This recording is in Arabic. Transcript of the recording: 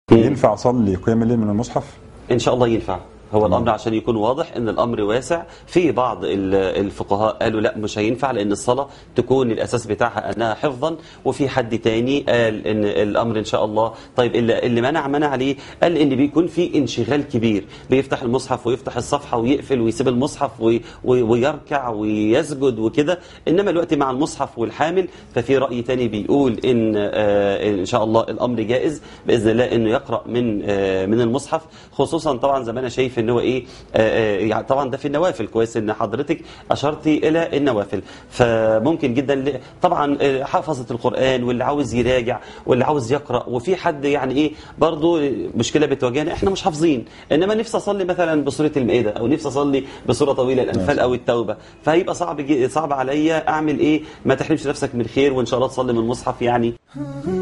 ينفع اصلي قيام الليل من المصحف؟ ان شاء الله ينفع. هو الأمر عشان يكون واضح ان الأمر واسع. في بعض الفقهاء قالوا لا مش هينفع، لأن الصلاة تكون الأساس بتاعها أنها حفظا، وفي حد تاني قال ان الأمر إن شاء الله. طيب اللي منع عليه، قال ان بيكون في انشغال كبير، بيفتح المصحف ويفتح الصفحة ويقفل ويسيب المصحف ويركع ويسجد وكده. إنما الوقت مع المصحف والحامل ففي رأي تاني بيقول إن شاء الله الأمر جائز بإذن الله إنه يقرأ من المصحف، خصوصا طبعا زي ما أنا شايف ان هو ايه يعني طبعا ده في النوافل. كويس ان حضرتك اشرتي الى النوافل، فممكن جدا طبعا حفظة القرآن واللي عاوز يراجع واللي عاوز يقرأ. وفي حد يعني ايه برضو مشكلة بتواجهنا، احنا مش حافظين، انما نفسي اصلي مثلا بسورة المائدة او نفسي اصلي بسورة طويلة الانفال او التوبة، فهيبقى صعب عليا اعمل ايه؟ ما تحرمش نفسك من خير، وان شاء الله تصلي من المصحف يعني.